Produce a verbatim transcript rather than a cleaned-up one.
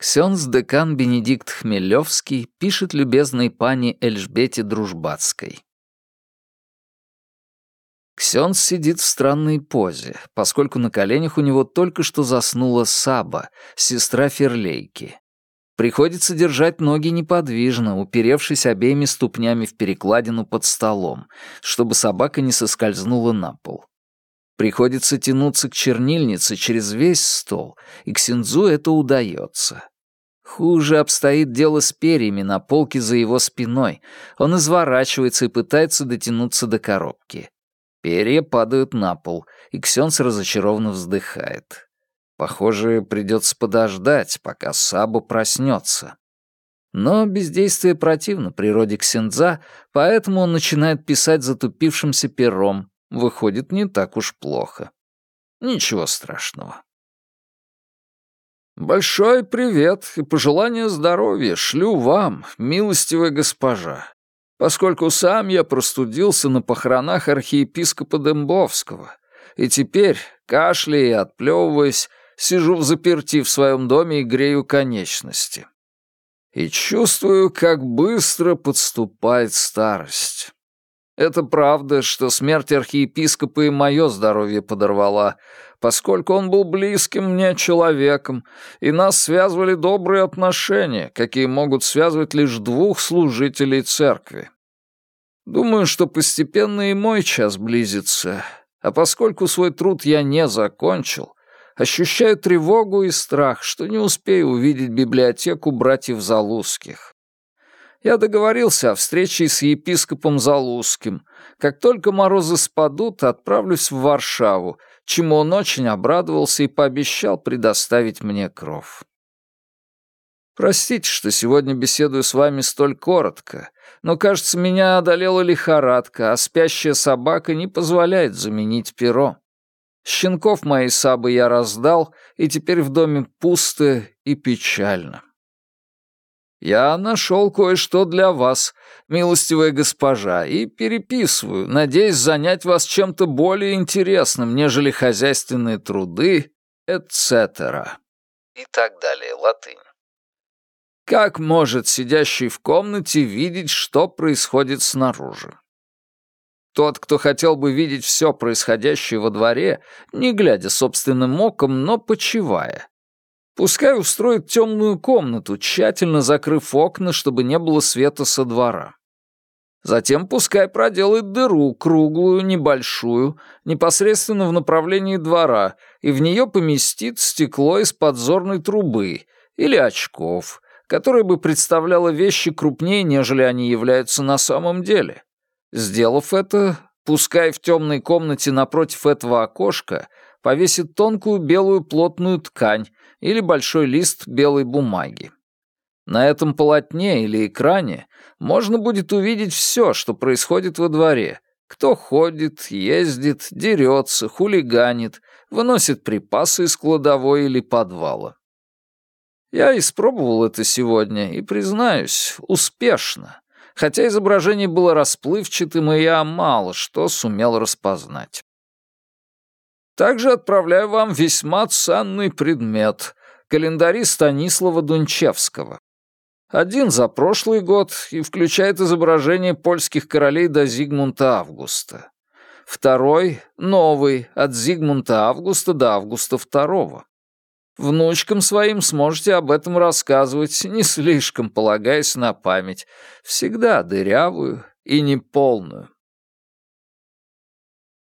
Ксенц-декан Бенедикт Хмелевский пишет любезной пани Эльжбете Дружбацкой. Ксенц сидит в странной позе, поскольку на коленях у него только что заснула Саба, сестра Ферлейки. Приходится держать ноги неподвижно, уперевшись обеими ступнями в перекладину под столом, чтобы собака не соскользнула на пол. Приходится тянуться к чернильнице через весь стол, и Ксенцу это удается. Хуже обстоит дело с перьями на полке за его спиной. Он изворачивается и пытается дотянуться до коробки. Перья падают на пол, и Ксенц разочарованно вздыхает. Похоже, придется подождать, пока Саба проснется. Но бездействие противно природе Ксенца, поэтому он начинает писать затупившимся пером. Выходит, не так уж плохо. Ничего страшного. «Большой привет и пожелания здоровья шлю вам, милостивая госпожа, поскольку сам я простудился на похоронах архиепископа Дембовского, и теперь, кашляя и отплевываясь, сижу взаперти в своем доме и грею конечности. И чувствую, как быстро подступает старость. Это правда, что смерть архиепископа и мое здоровье подорвала, поскольку он был близким мне человеком, и нас связывали добрые отношения, какие могут связывать лишь двух служителей церкви. Думаю, что постепенно и мой час близится, а поскольку свой труд я не закончил, ощущаю тревогу и страх, что не успею увидеть библиотеку братьев Залузских. Я договорился о встрече с епископом Залузским. Как только морозы спадут, отправлюсь в Варшаву, чему он очень обрадовался и пообещал предоставить мне кров. Простите, что сегодня беседую с вами столь коротко, но, кажется, меня одолела лихорадка, а спящая собака не позволяет заменить перо. Щенков моей Сабы я раздал, и теперь в доме пусто и печально. Я нашел кое-что для вас, милостивая госпожа, и переписываю, надеясь занять вас чем-то более интересным, нежели хозяйственные труды, et cetera. И так далее, латынь. Как может сидящий в комнате видеть, что происходит снаружи? Тот, кто хотел бы видеть все происходящее во дворе, не глядя собственным оком, но почивая, пускай устроит темную комнату, тщательно закрыв окна, чтобы не было света со двора. Затем пускай проделает дыру, круглую, небольшую, непосредственно в направлении двора, и в нее поместит стекло из подзорной трубы или очков, которое бы представляло вещи крупнее, нежели они являются на самом деле. Сделав это, пускай в темной комнате напротив этого окошка повесит тонкую белую плотную ткань или большой лист белой бумаги. На этом полотне или экране можно будет увидеть все, что происходит во дворе. Кто ходит, ездит, дерется, хулиганит, выносит припасы из кладовой или подвала. Я испробовал это сегодня и, признаюсь, успешно, хотя изображение было расплывчатым, и я мало что сумел распознать. Также отправляю вам весьма ценный предмет — календари Станислава Дунчевского. Один за прошлый год и включает изображение польских королей до Зигмунта Августа. Второй — новый, от Зигмунта Августа до Августа второго. Внучкам своим сможете об этом рассказывать, не слишком полагаясь на память, всегда дырявую и неполную.